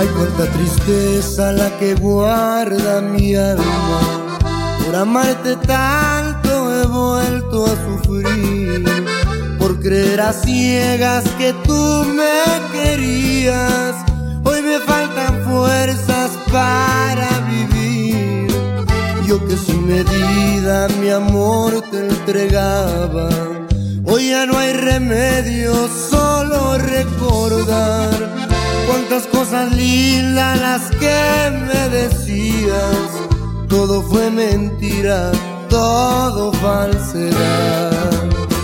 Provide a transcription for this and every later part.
Hay cuánta tristeza la que guarda mi alma. Por amarte tanto he vuelto a sufrir, por creer a ciegas que tú me querías. Hoy me faltan fuerzas para vivir. Yo que sin medida mi amor te entregaba, hoy ya no hay remedio, solo recordar cuántas cosas lindas las que me decías. Todo fue mentira, todo falsedad.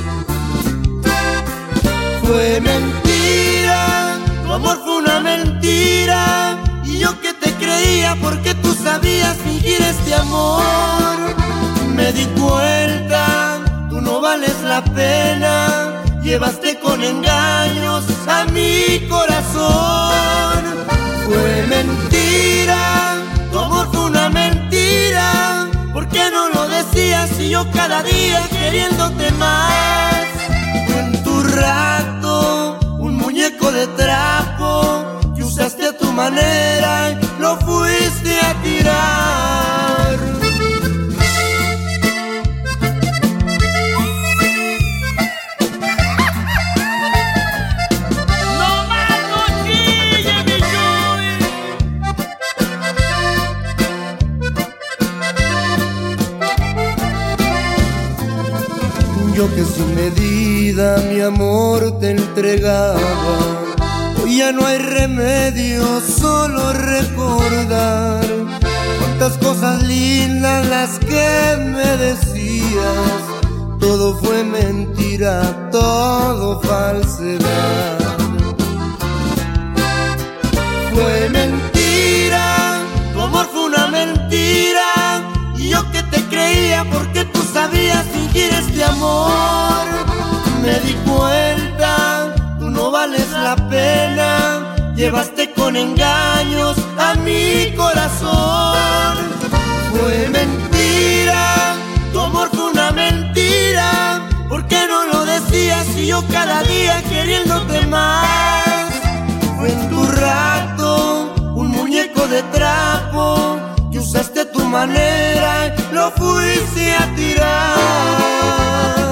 Fue mentira, tu amor fue una mentira, y yo que te creía porque tú sabías fingir este amor. Me di cuenta, tú no vales la pena, llevaste con engaños a mi corazón. Fue mentira, tu amor fue una mentira, ¿por qué no lo decías si yo cada día queriéndote más? Fue en tu rato un muñeco de trapo que usaste a tu manera y lo fuiste a tirar. Yo que sin medida mi amor te entregaba, hoy ya no hay remedio, solo recordar cuántas cosas lindas las que me decías. Todo fue mentira, todo falsedad. Fue mentira, tu amor fue una mentira, y yo que te creía porque tú sabías fingir este amor. Me di cuenta, tú no vales la pena, llevaste con engaños a mi corazón. Fue mentira, tu amor fue una mentira, ¿por qué no lo decías si yo cada día queriéndote más? Fue en tu rato un muñeco de trapo que usaste a tu manera y lo fuiste a tirar.